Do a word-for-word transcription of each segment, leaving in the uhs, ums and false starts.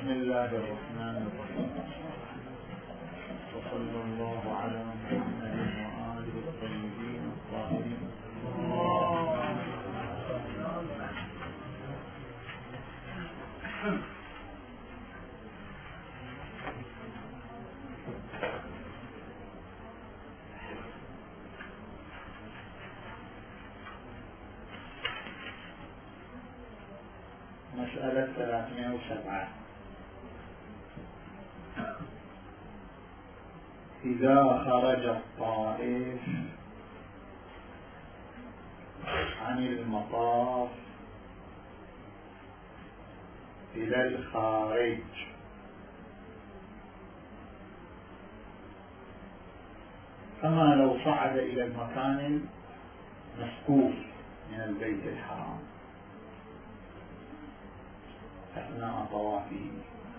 بسم الله الرحمن الرحيم، وصلى الله على محمد وآله الطيبين الطاهرين. مسألة ثلاثمائة وسبعة. إذا خرج الطائف عن المطاف إلى الخارج كما لو صعد إلى المكان المسقوف من البيت الحرام أثناء طوافه،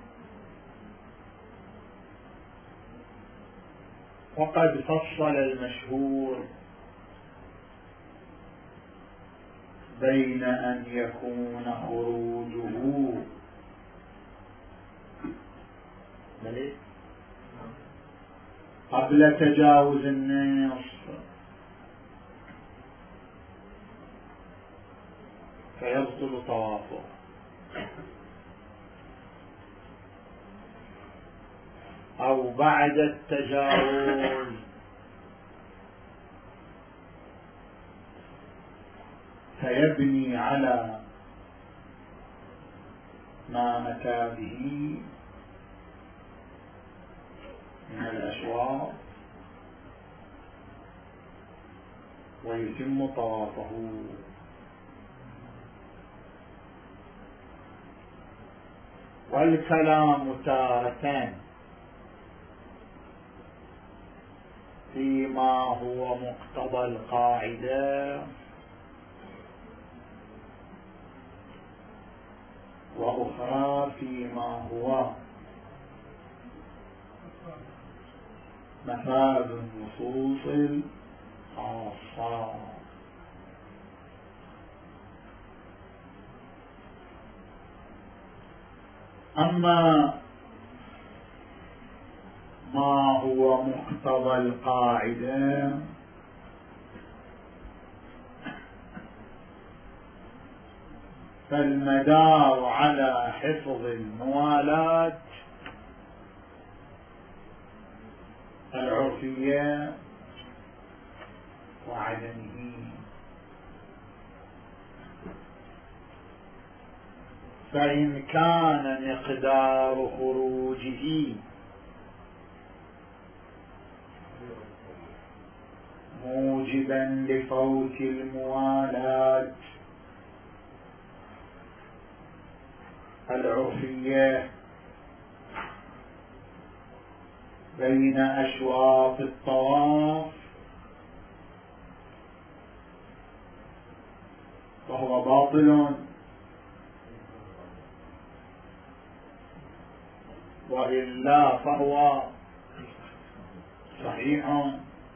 وقد فصل المشهور بين أن يكون خروجه قبل تجاوز النصف فيبطل طوافه، أو بعد التجاوز فيبني على ما أتى به من الأشواط ويتم طوافه. والكلام تارة فيما هو مقتضى القاعدة، وأخرى فيما هو مفاد النصوص الخاصة. أما ما هو مقتضى القاعدة فالمدار على حفظ الموالاة العرفية وعدمه، فإن كان مقدار خروجه موجبا لفوت الموالاة العرفية بين أشواط الطواف فهو باطل، وإلا فهو صحيح،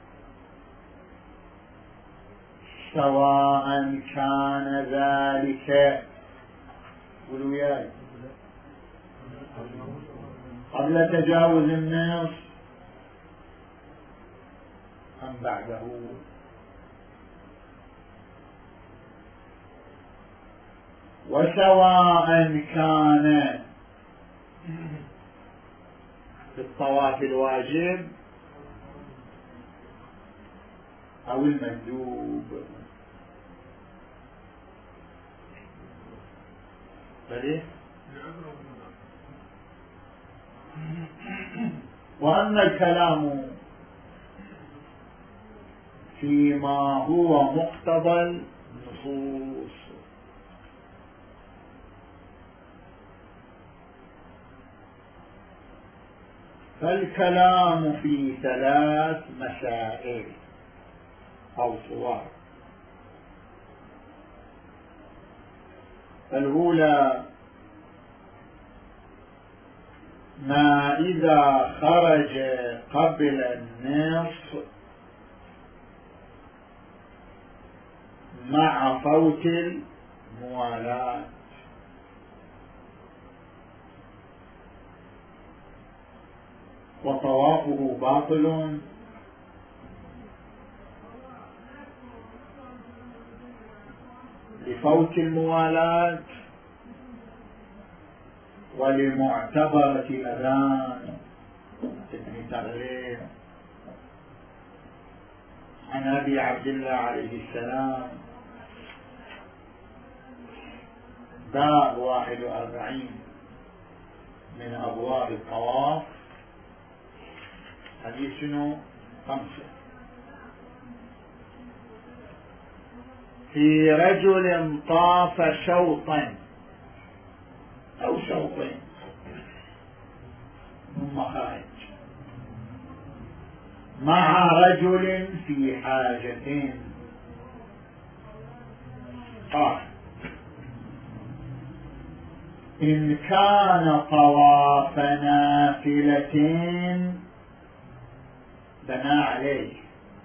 سواء كان ذلك قبل تجاوز النصف أم بعده. وسواء كان في الطواف الواجب أو المندوب. بلي؟ وأما الكلام فيما هو مقتضى النصوص فالكلام في ثلاث مسائل أو صور. الأولى ما إذا خرج قبل النصف مع فوت الموالاة، وطوافه باطل لفوت الموالاة ولمعتبرة أذان ابن تغليب عن أبي عبد الله عليه السلام. باب واحد وأربعين من أبواب الطواف. حديث شنو؟ خمسة. في رجل طاف شوطا أو شوطين ثم خرج مع رجل في حاجة. قال: إن كان طواف نافلة بنى عليه،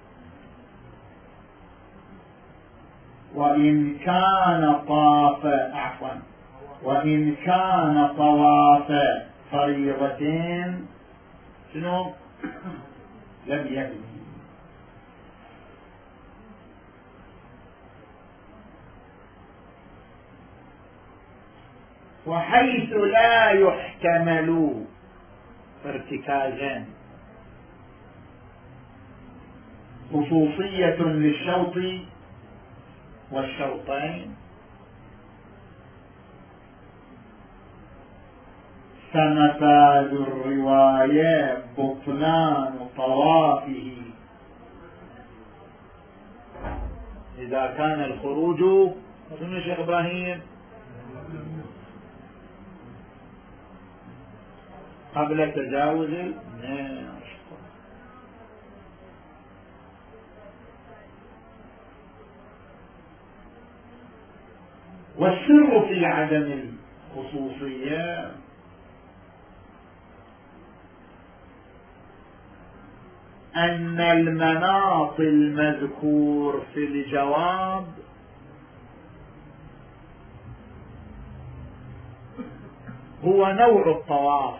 وإن كان طاف عفوا وإن كان طواف فريضة شنو؟ لم يبني. وحيث لا يحتمل ارتكازا خصوصية للشوط والشوطين فمفاد الرواية بطلان طوافه إذا كان الخروج شنو شيخ إبراهيم؟ قبل تجاوز الناس. والسر في عدم الخصوصية أن المناط المذكور في الجواب هو نوع الطواف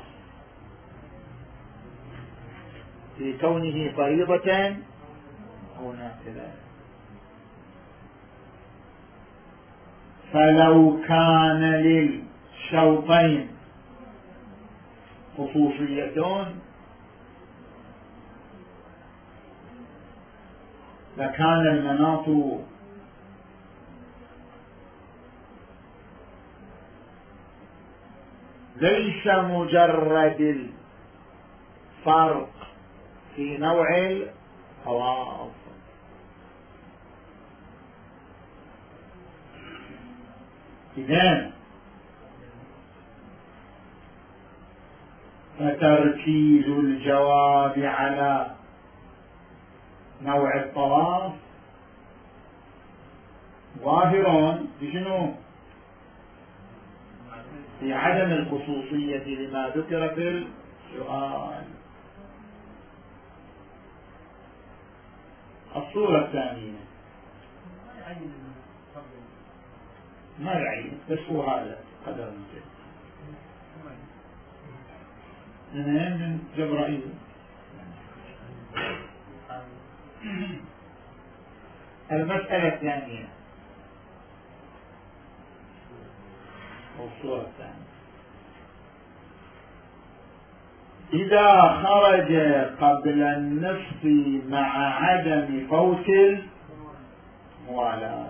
في كونه فريضة أو نافلة. فلو كان للشوطين خصوصية لكان المناط ليس مجرد الفرق في نوع الطواف، إذن فتركيز الجواب على نوع الطواف ظاهر بشنو؟ في عدم الخصوصية لما ذكر في السؤال. الصورة الثانية ما يعين، بس هو هذا قدر من من جبرائيل. المسألة الثانية أو الصورة الثانية: إذا خرج قبل النصف مع عدم فوت الموالاة.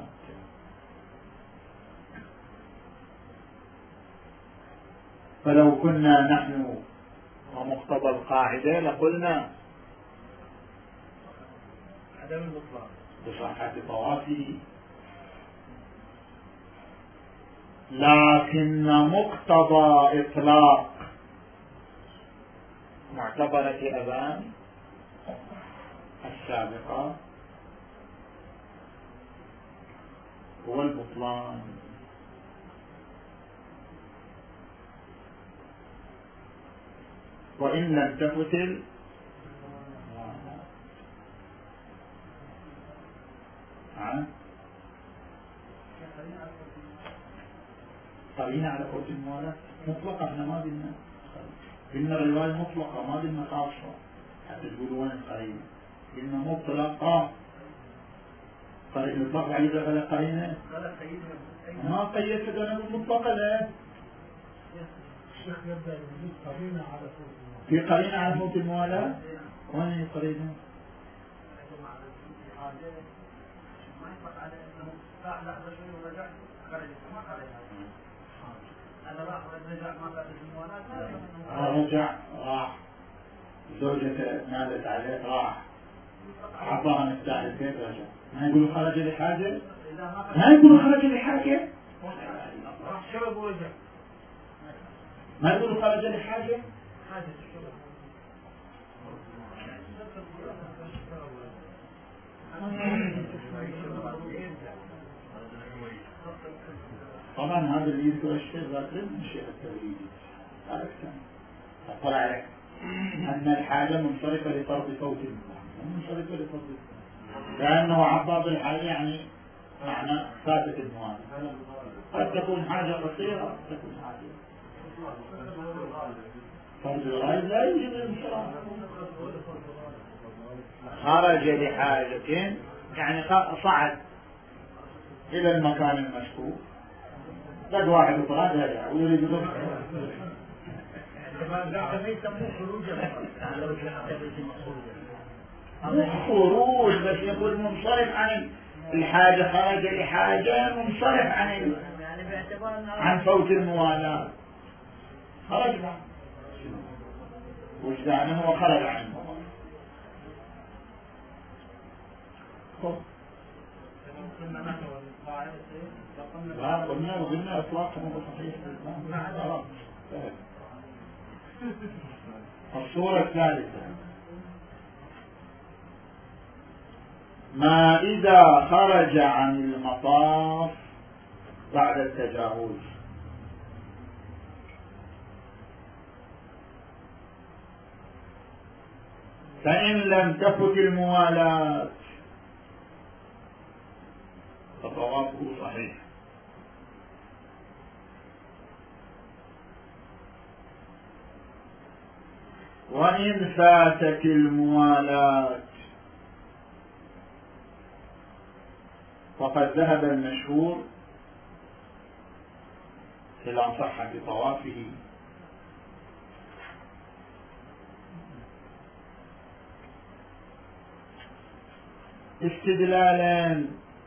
فلو كنا نحن ومقتضى القاعدة لقلنا عدم البطلان بصحة طوافه، لكن مقتضى إطلاق معتبرة أذان السابقة هو البطلان. وإن لم تفتل قرينا على فوت الموالاة مطلقة، احنا ما بدنا قلنا الرواية مطلقة ما قلنا خاصة حتى تقولوا وين القرينة. قلنا مطلقة الإطلاق عليه دخل قرينة ما قيدت أنا بالمطلقة. لا الشيخ يبدأ يوجد قرينة على فوت الموالاة. في قرينة على فوت الموالاة. وين هي القرينة؟ ما يطلق على انه راح لحظه شوي ورجع خرج ما خرج هذا راح ورجع ما خرج الموالاه. رجع راح زوجته نادت عليه راح عطاها مفتاح البيت رجع. ما يقولوا خرج لحاجه؟ ما يقولوا خرج لحاجه؟ راح شرب ورجع. ما يقولوا خرج لحاجه؟ حاجه الشرب. طبعا هذا اللي يذكر الشيء ذاكر من الشيء التوحيدي. هذا كان طلع لك أن الحاجة منصرفة لفرض فوت المعنى منصرفة لفرض المعنى لأنه عباد الحاجة يعني معنى فاتت المعنى. قد تكون حاجة قصيرة قد تكون حاجة فرض الغالب لا يوجد الانصراف. خرج لحاجة يعني صعد إلى المكان المشكوك لقى واحد وطراد هذا ويريد يدخل خروج بس يقول منصرف عن الحاجة. خرج لحاجة منصرف عن عن فوت الموالاة. خرج وجدانه وخرج عن الموالاة. لا قلنا وقلنا اطلاقا هو صحيح. الصورة الثالثة ما إذا خرج عن المطاف بعد التجاوز. فإن لم تفت الموالاة فطوافه صحيح. وإن فاتت الموالاة فقد ذهب المشهور إلى صحة طوافه استدلالا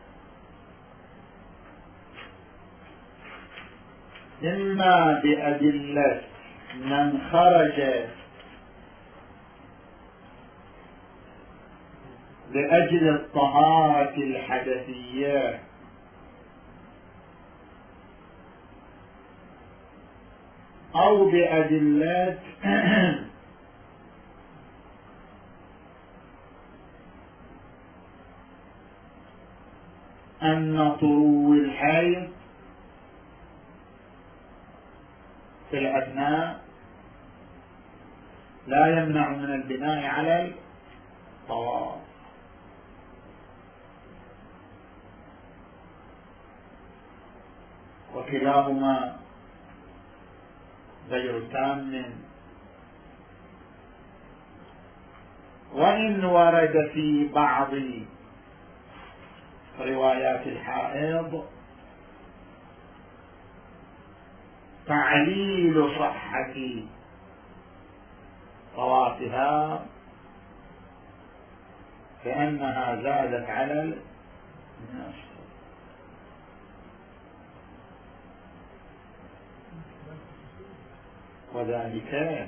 إما بأدلة من خرج لأجل الطهارة الحدثية أو بأدلة أن طرو الحيض في الأثناء لا يمنع من البناء على الطواف. وكلاهما غير تام. وإن ورد في بعض روايات الحائض تعليل صحة طوافها فإنها زادت على النصف. وذلك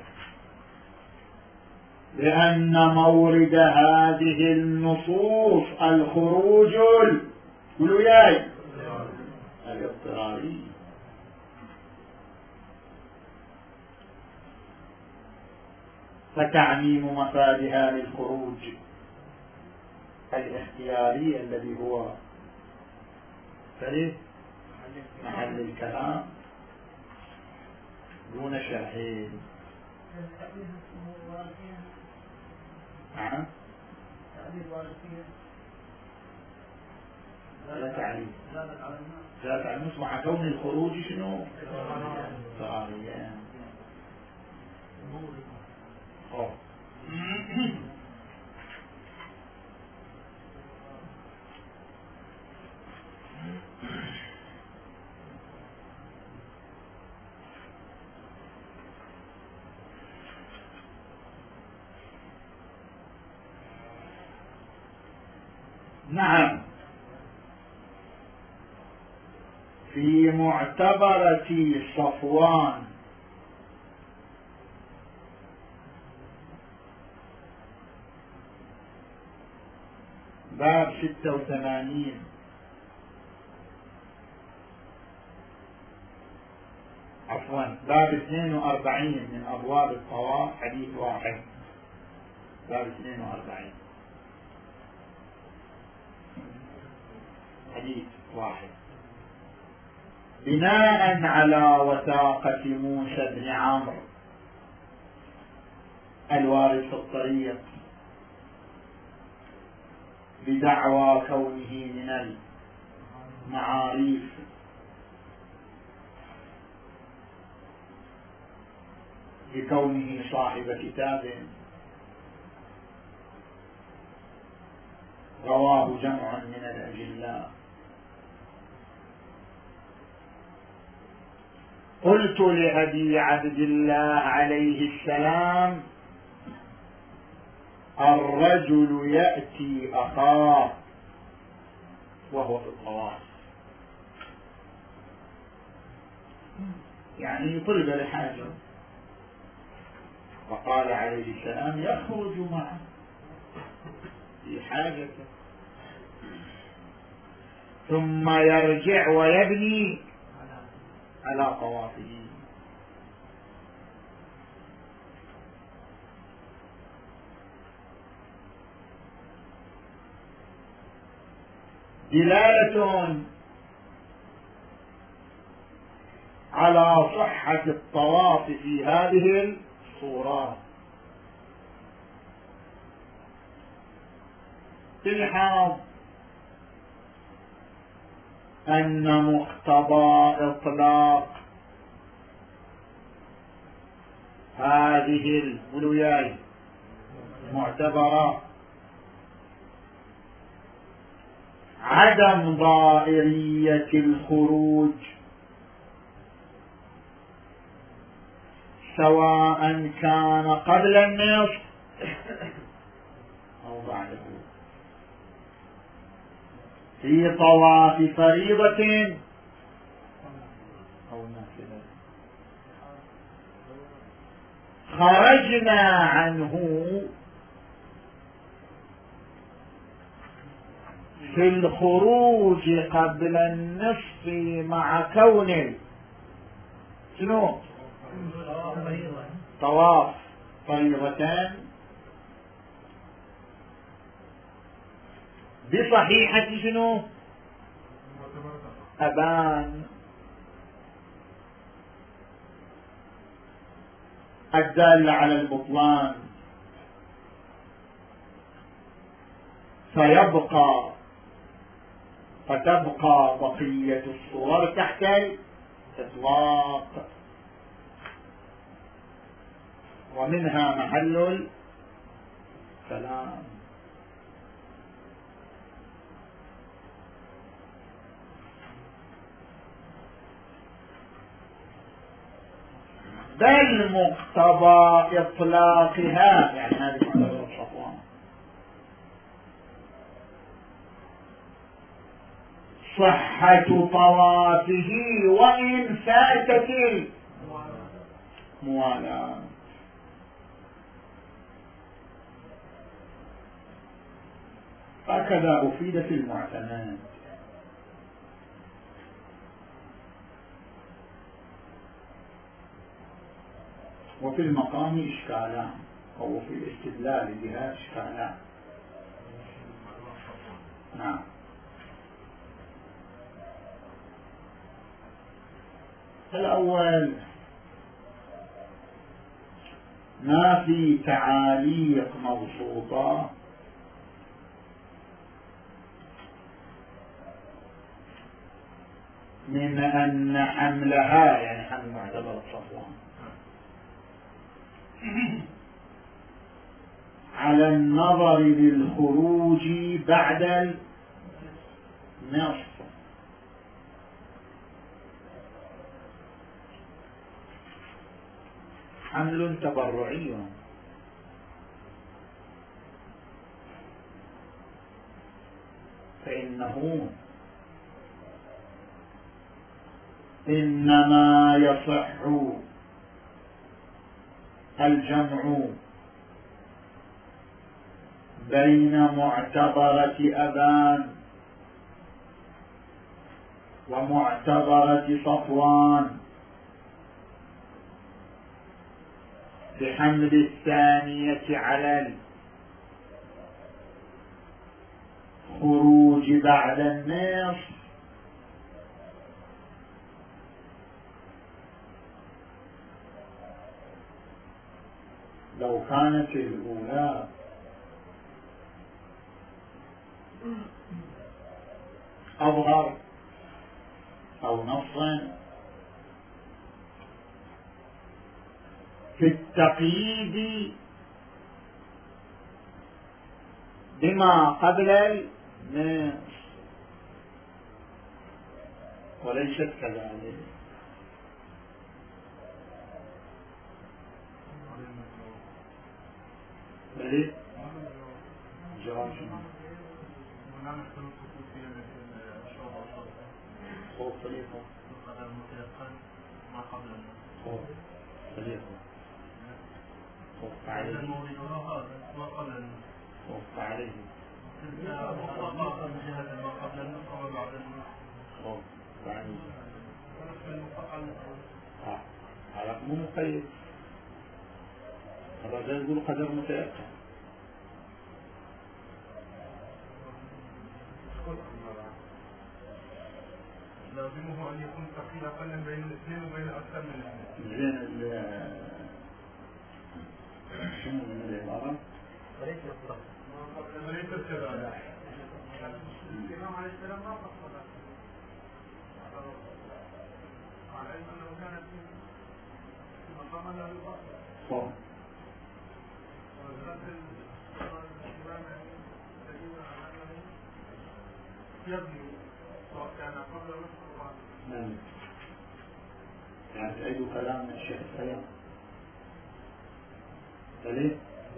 لأن مورد هذه النصوص الخروج الوياي الاضطراري. فتعميم مفادها للخروج الاختياري الذي هو فريق محل الكلام دون شرحين. نعم لا تعليم لا تعليم مع كون الخروج شنو؟ اضطراريا. نعم، في معتبرة صفوان باب ستة وثمانين عفوا باب اثنين وأربعين من أبواب الطواف، حديث واحد، باب اثنين وأربعين حديث واحد. بناء على وثاقة موسى بن عمرو الوارد في الطريق بدعوى كونه من المعاريف بكونه صاحب كتاب رواه جمع من الأجلاء، قلت لأبي عبد الله عليه السلام: الرجل يأتي أخاه وهو في الطواف، يعني طلب لحاجة، فقال عليه السلام: يخرج معه في حاجته ثم يرجع ويبني على طوافه. دلالة على صحة الطواف في هذه الصورة. تلحظ أن مقتضى إطلاق هذه الولايات المعتبرة عدم ضائرية الخروج سواء كان قبل النصف أو بعده في طواف فريضة أو نافلة. خرجنا عنه في الخروج قبل النصف مع كون شنو طواف فريضتان بصحيحة شنو أبان الدالة على البطلان، فيبقى فتبقى بقية الصور تحت الإطلاق، ومنها محل الكلام. بل مقتضى إطلاقها، يعني هذه مقتضى الصفوان، صحة طوافه وإن فاتت الموالاة. هكذا أفيد في المعتمد. وفي المقام إشكالان، أو في الاستدلال بها إشكالان. نعم. الأول ما في تعاليق مبسوطة من أن حملها، يعني حمل معتبر الصفوان، على النظر للخروج بعد النصف حمل تبرعي، أنه إنما يصح الجمع بين معتبرة أبان ومعتبرة صفوان بحمل الثانية على الخروج بعد النصف لو كانت الأولى أظهر أو نصا في التقييد بما قبل النصف وليست كذلك. بل جواب شنو؟ خوف طريقه القدر المتيقن ما قبل خوف طريقه خوف عليه المولد هذا ما قبل خوف عليه مطلقة من جهة ما قبل النصف وما بعد النصف خوف عليه ونصف المفعل اه هذا مو مقيد. الرجل يقول قدر متيقن لازمه أن يكون تقي أقل بين الاثنين وبين أكثر من الاثنين. زين ال شنو من العبارة؟ وليس الصلاة وليس الصلاة الإمام عليه السلام ما فصل على علم أنه كانت في مقام له الفصل ونزلت الإمام الذين أمامه يبني سواء كان قبل نصف القرآن. نعم. يعني تعيد كلام الشيخ السلام فليه؟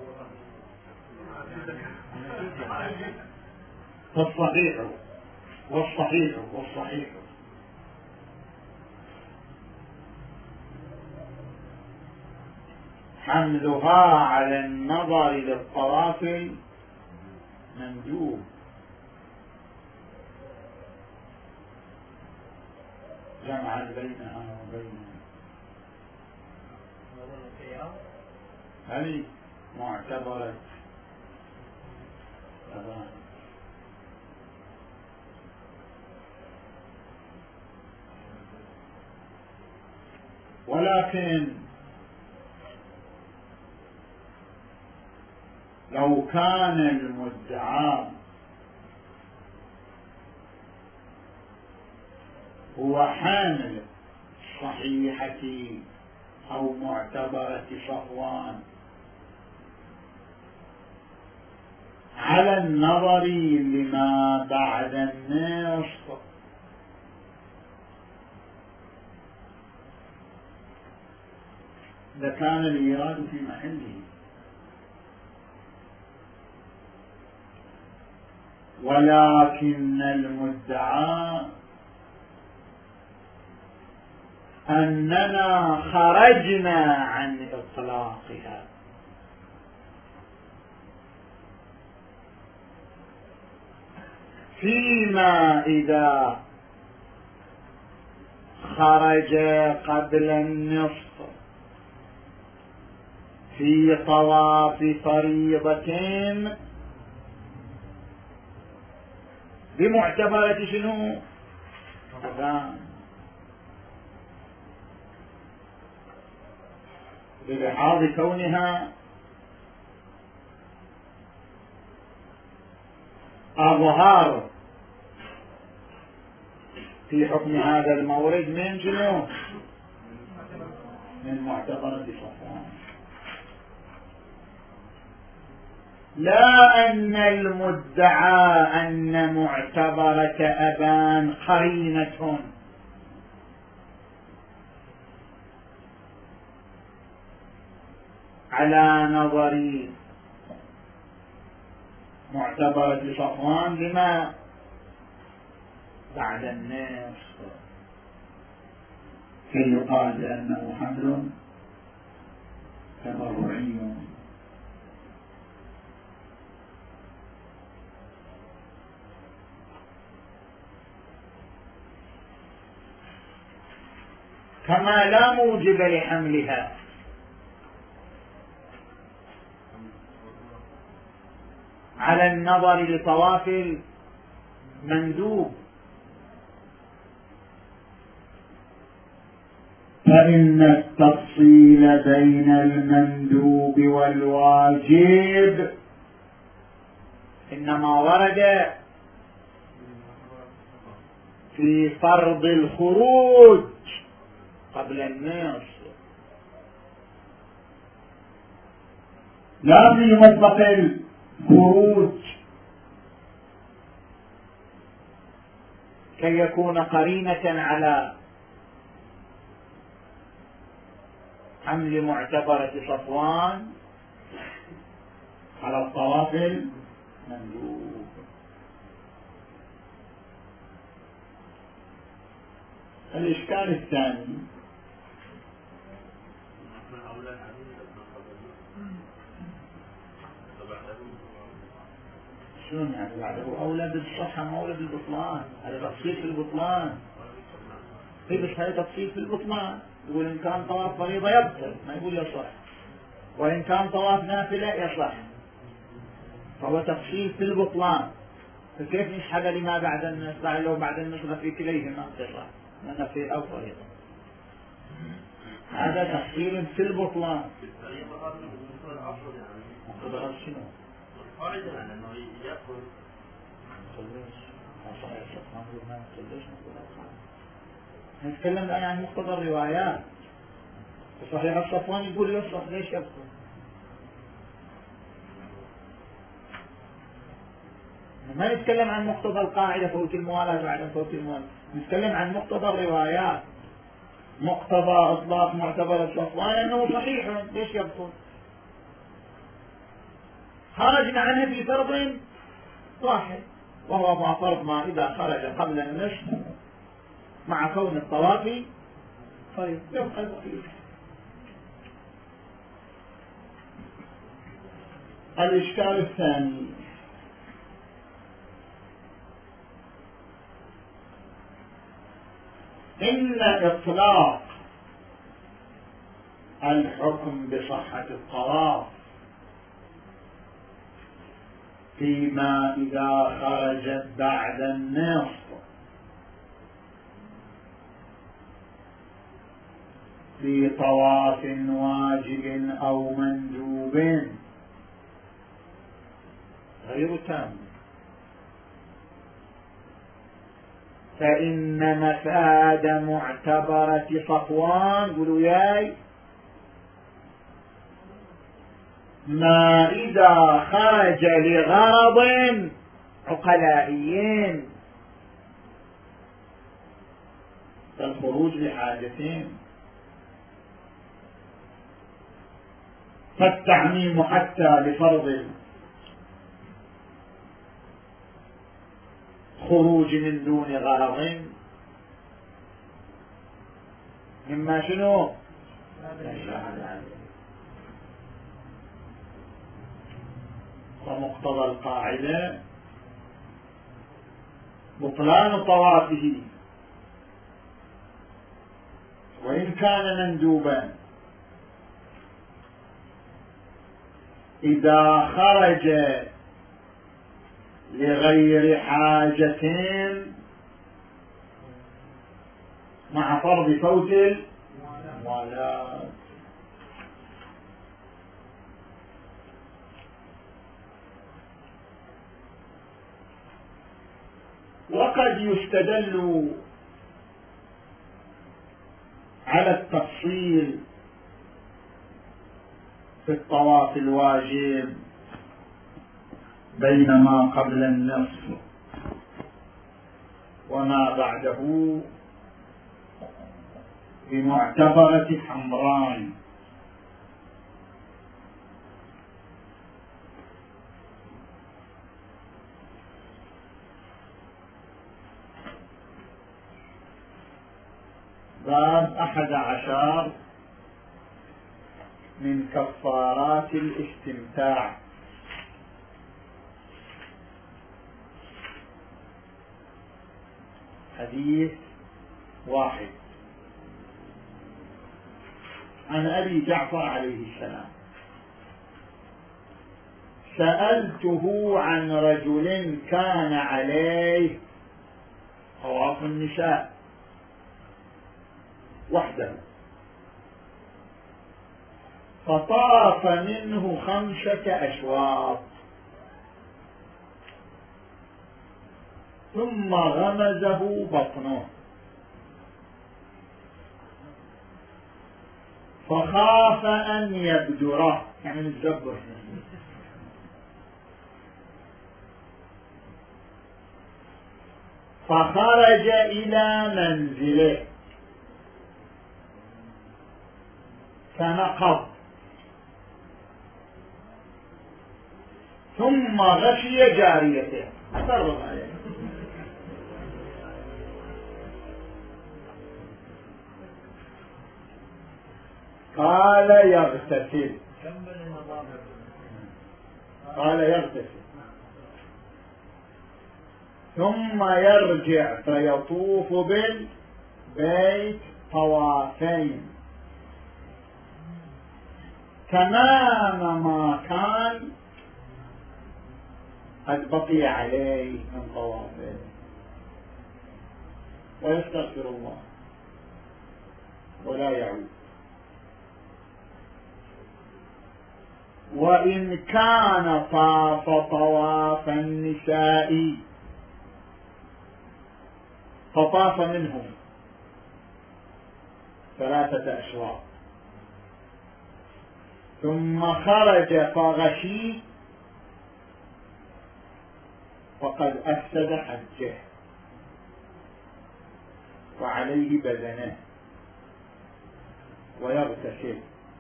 فالصحيح والصحيح والصحيح حملها على النظر للطواف مندوب جمعا بينها وبين هذه معتبرة أبان. ولكن لو كان المدعى هو حامل صحيحة أو معتبرة صفوان على النظر لما بعد النصف لكان الإيراد في محله، ولكن المدعى أننا خرجنا عن إطلاقها، فيما إذا خرج قبل النصف في طواف فريضة بمعتبرة شنو؟ أذان، بلحاظ كونها أظهار في حكم هذا المورد من شنو؟ من معتبرة صفوان، لا أن المدعى أن معتبرة أبان قرينة على نظر معتبرة صفوان لما بعد النصف كي يقال بأنه حمل تبرعي. كما لا موجب لحملها على النظر لطواف المندوب، فإن التفصيل بين المندوب والواجب إنما ورد في فرض الخروج قبل النصف، لا في مسبق الخروج، كي يكون قرينة على حمل معتبرة صفوان على الطواف المندوب. الإشكال الثاني شلون يعني بعده أولى بالصحة ما أولى بالبطلان؟ هذا تفصيل في البطلان. في بس هذا تفصيل في البطلان، يقول إن كان طواف فريضة يبطل، ما يقول يصح، وإن كان طواف نافلة يصح، فهو تفصيل في البطلان. فكيف نسحب لما بعد النصف لو بعد النصف في كليهما تصح نافلة أو فريضة؟ هذا تفصيل في البطلان. مقتضى شنو؟ نتكلم الآن عن مقتضى الروايات. صحيح الصفوان يقول يصح، ليش يبطل؟ ما نتكلم عن مقتضى القاعدة فوت الموالاة وعدم فوت الموالاة، نتكلم عن مقتضى الروايات. مقتضى إطلاق معتبر الصفوان أنه صحيح، ليش يبطل؟ خرجنا عنه في فرض واحد، وهو ما فرض ما إذا خرج قبل النصف مع كون الطواف فريض يبقى البقية. الإشكال الثاني إن إطلاق الحكم بصحة الطواف فيما إذا خرجت بعد النصف في طواف واجب أو مندوب غير تام، فإن مفاد معتبرة صفوان قولوا ياي ما إذا خرج لغرض عقلائيين، فالخروج لحاجتين، فالتعميم حتى لفرض خروج من دون غرض مما شنو ومقتضى القاعدة بطلان طوافه وإن كان مندوبا إذا خرج لغير حاجة مع فرض فوت الموالاة. وقد يستدل على التفصيل في الطواف الواجب بين ما قبل النصف وما بعده بمعتبرة حمران. باب أحد عشر من كفارات الاستمتاع. حديث واحد عن أبي جعفر عليه السلام: سألته عن رجل كان عليه طواف النساء وحده، فطاف منه خمسة أشواط، ثم غمزه بطنه، فخاف أن يبدره، يعني الزبر، فخرج إلى منزله فنقض، ثم غشي جاريته، فرغ عليه، قال يغتسل، قال يغتسل ثم يرجع فيطوف بالبيت طوافين تمام ما كان قد بقي عليه من طوافه، ويستغفر الله ولا يعود. وإن كان طاف طواف النساء فطاف منهم ثلاثة أشواط، ثم خرج فغشي، فقد أفسد حجه وعليه بدنه، ويغتسل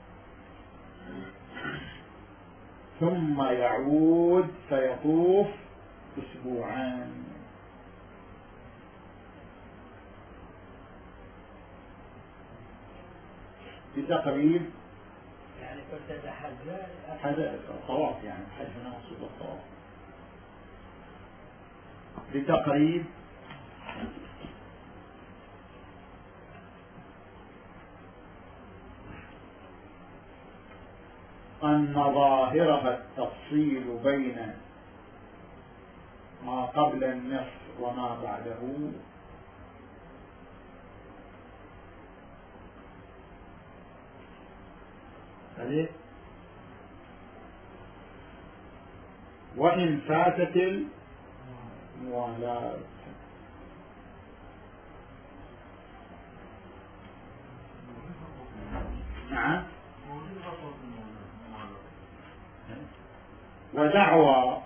ثم يعود فيطوف أسبوعان. بتقريب يعني كنت حج هذا الطواف، يعني حج هنا مقصود الطواف. بتقريب أن ظاهرها التفصيل بين ما قبل النصف وما بعده، وإن فاتت الموالاة. نعم. ودعوى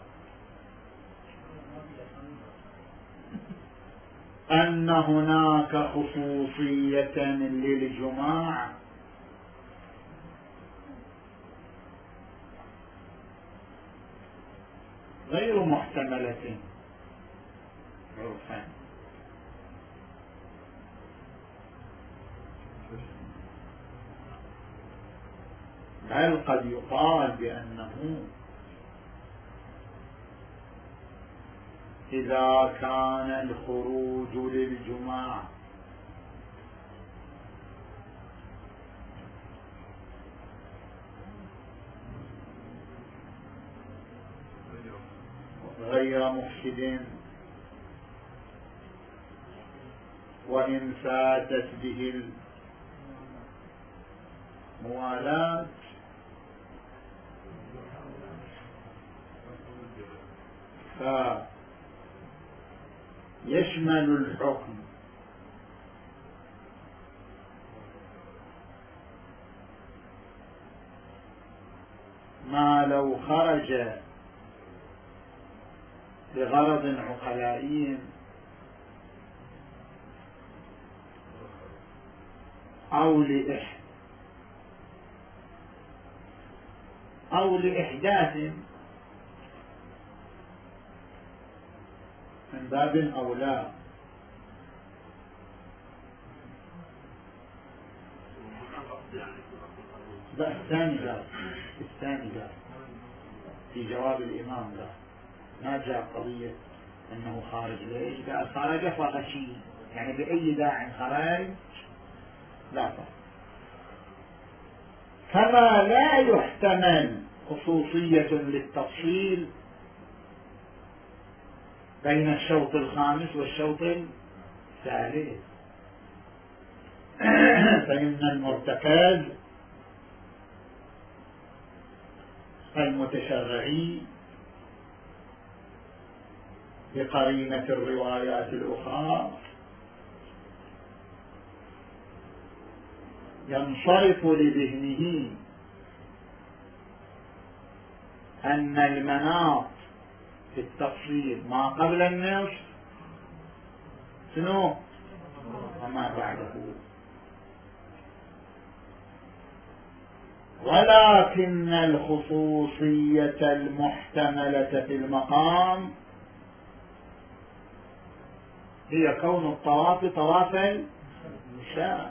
أن هناك خصوصية للجماع غير محتملة عرفا، بل قد يقال بأنه إذا كان الخروج للجماع غير مفسد وإن فاتت به الموالاة فيشمل الحكم ما لو خرج لغرض عقلائي أو لإح أو لإحداث من باب أولى. لا الثاني قال، الثاني قال في جواب الإمام قال ما جاء قضية أنه خارج. ليش؟ قال خرج فغشي، يعني بأي داع خرج لا فرق. كما لا يحتمل خصوصية للتفصيل بين الشوط الخامس والشوط الثالث، فإن المرتكز المتشرعي بقرينة الروايات الأخرى ينصرف لذهنه أن المناط في التفصيل ما قبل النصف شنو وما بعده، ولكن الخصوصية المحتملة في المقام هي كون الطواف طواف النساء.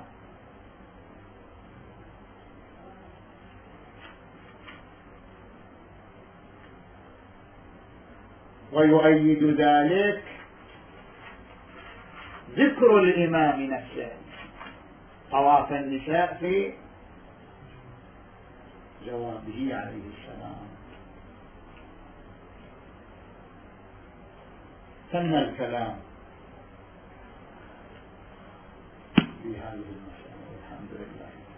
ويؤيد ذلك ذكر الإمام نفسه طواف النساء في جوابه عليه السلام. تم الكلام في هذه المسألة. الحمد لله.